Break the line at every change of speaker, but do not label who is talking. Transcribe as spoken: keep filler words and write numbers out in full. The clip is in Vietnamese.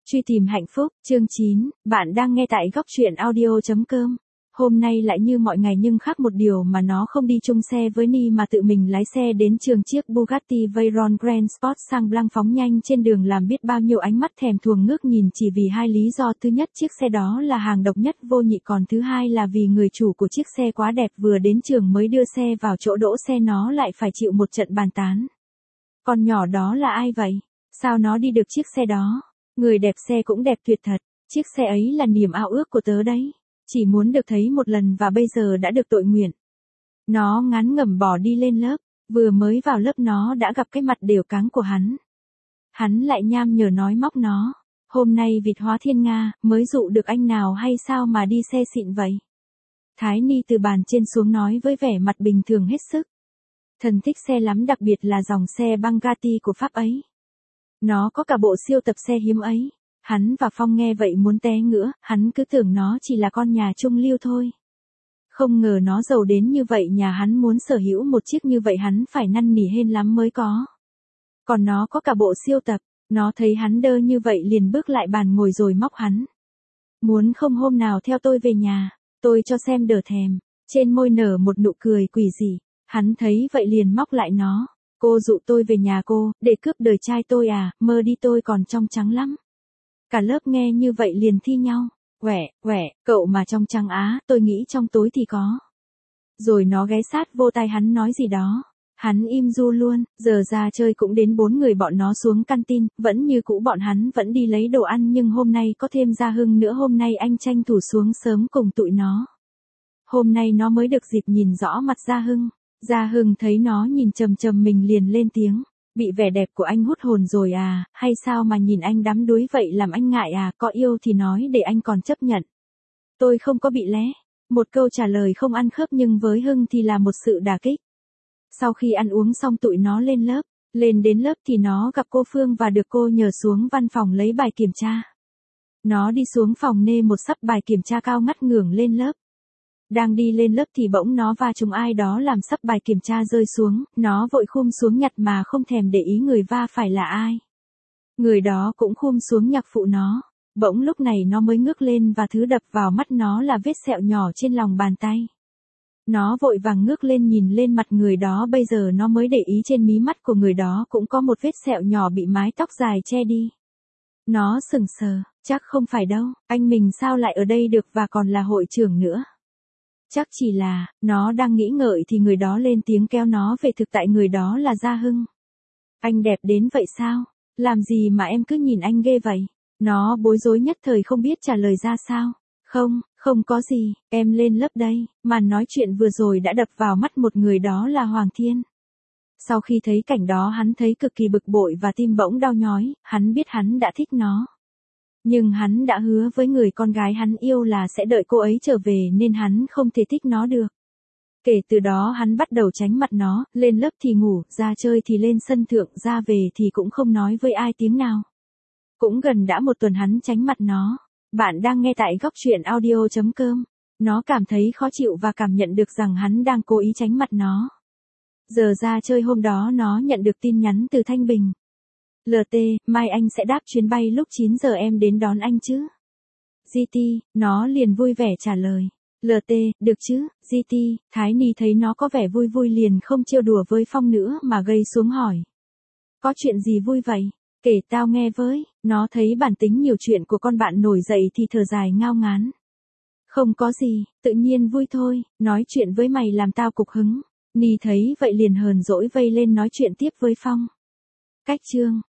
Truy tìm hạnh phúc, chương chín, bạn đang nghe tại góc truyện audio chấm com. Hôm nay lại như mọi ngày nhưng khác một điều mà nó không đi chung xe với Ni mà tự mình lái xe đến trường chiếc Bugatti Veyron Grand Sport sang Blanc phóng nhanh trên đường làm biết bao nhiêu ánh mắt thèm thuồng ngước nhìn chỉ vì hai lý do. Thứ nhất, chiếc xe đó là hàng độc nhất vô nhị, còn thứ hai là vì người chủ của chiếc xe quá đẹp, vừa đến trường mới đưa xe vào chỗ đỗ xe nó lại phải chịu một trận bàn tán. Con nhỏ đó là ai vậy? Sao nó đi được chiếc xe đó? Người đẹp xe cũng đẹp tuyệt thật, chiếc xe ấy là niềm ao ước của tớ đấy. Chỉ muốn được thấy một lần và bây giờ đã được tội nguyện. Nó ngán ngẩm bỏ đi lên lớp, vừa mới vào lớp nó đã gặp cái mặt đều cáng của hắn. Hắn lại nham nhở nói móc nó, hôm nay vịt hóa thiên nga, mới dụ được anh nào hay sao mà đi xe xịn vậy? Thái Ni từ bàn trên xuống nói với vẻ mặt bình thường hết sức. Thần thích xe lắm, đặc biệt là dòng xe Bugatti của Pháp ấy. Nó có cả bộ siêu tập xe hiếm ấy. Hắn và Phong nghe vậy muốn té ngửa, hắn cứ tưởng nó chỉ là con nhà trung lưu thôi. Không ngờ nó giàu đến như vậy, nhà hắn muốn sở hữu một chiếc như vậy hắn phải năn nỉ hên lắm mới có. Còn nó có cả bộ siêu tập, nó thấy hắn đơ như vậy liền bước lại bàn ngồi rồi móc hắn. Muốn không hôm nào theo tôi về nhà, tôi cho xem đỡ thèm. Trên môi nở một nụ cười quỷ dị, hắn thấy vậy liền móc lại nó. Cô dụ tôi về nhà cô, để cướp đời trai tôi à, mơ đi, tôi còn trong trắng lắm. Cả lớp nghe như vậy liền thi nhau, quẻ, quẻ, cậu mà trong trắng á, tôi nghĩ trong tối thì có. Rồi nó ghé sát vô tai hắn nói gì đó, hắn im ru luôn. Giờ ra chơi cũng đến bốn người bọn nó xuống canteen, vẫn như cũ bọn hắn vẫn đi lấy đồ ăn, nhưng hôm nay có thêm Gia Hưng nữa. Hôm nay anh tranh thủ xuống sớm cùng tụi nó. Hôm nay nó mới được dịp nhìn rõ mặt Gia Hưng. Gia Hưng thấy nó nhìn chầm chầm mình liền lên tiếng. Bị vẻ đẹp của anh hút hồn rồi à, hay sao mà nhìn anh đắm đuối vậy, làm anh ngại à, có yêu thì nói để anh còn chấp nhận. Tôi không có bị lé. Một câu trả lời không ăn khớp nhưng với Hưng thì là một sự đả kích. Sau khi ăn uống xong tụi nó lên lớp, lên đến lớp thì nó gặp cô Phương và được cô nhờ xuống văn phòng lấy bài kiểm tra. Nó đi xuống phòng nê một sắp bài kiểm tra cao ngất ngưởng lên lớp. Đang đi lên lớp thì bỗng nó va trúng ai đó làm sắp bài kiểm tra rơi xuống, nó vội khum xuống nhặt mà không thèm để ý người va phải là ai. Người đó cũng khum xuống nhặt phụ nó. Bỗng lúc này nó mới ngước lên và thứ đập vào mắt nó là vết sẹo nhỏ trên lòng bàn tay. Nó vội vàng ngước lên nhìn lên mặt người đó, bây giờ nó mới để ý trên mí mắt của người đó cũng có một vết sẹo nhỏ bị mái tóc dài che đi. Nó sững sờ, chắc không phải đâu, anh mình sao lại ở đây được và còn là hội trưởng nữa. Chắc chỉ là, nó đang nghĩ ngợi thì người đó lên tiếng kéo nó về, thực tại người đó là Gia Hưng. Anh đẹp đến vậy sao? Làm gì mà em cứ nhìn anh ghê vậy? Nó bối rối nhất thời không biết trả lời ra sao. Không, không có gì, em lên lớp đây. Màn nói chuyện vừa rồi đã đập vào mắt một người, đó là Hoàng Thiên. Sau khi thấy cảnh đó hắn thấy cực kỳ bực bội và tim bỗng đau nhói, hắn biết hắn đã thích nó. Nhưng hắn đã hứa với người con gái hắn yêu là sẽ đợi cô ấy trở về nên hắn không thể thích nó được. Kể từ đó hắn bắt đầu tránh mặt nó, lên lớp thì ngủ, ra chơi thì lên sân thượng, ra về thì cũng không nói với ai tiếng nào. Cũng gần đã một tuần hắn tránh mặt nó. Bạn đang nghe tại góc truyện audio chấm com. Nó cảm thấy khó chịu và cảm nhận được rằng hắn đang cố ý tránh mặt nó. Giờ ra chơi hôm đó nó nhận được tin nhắn từ Thanh Bình. lờ tê, mai anh sẽ đáp chuyến bay lúc chín giờ, em đến đón anh chứ? giê tê, nó liền vui vẻ trả lời. lờ tê, được chứ, giê tê. Thái Ni thấy nó có vẻ vui vui liền không trêu đùa với Phong nữa mà gây xuống hỏi. Có chuyện gì vui vậy? Kể tao nghe với. Nó thấy bản tính nhiều chuyện của con bạn nổi dậy thì thở dài ngao ngán. Không có gì, tự nhiên vui thôi, nói chuyện với mày làm tao cục hứng. Ni thấy vậy liền hờn dỗi vây lên nói chuyện tiếp với Phong. Cách chương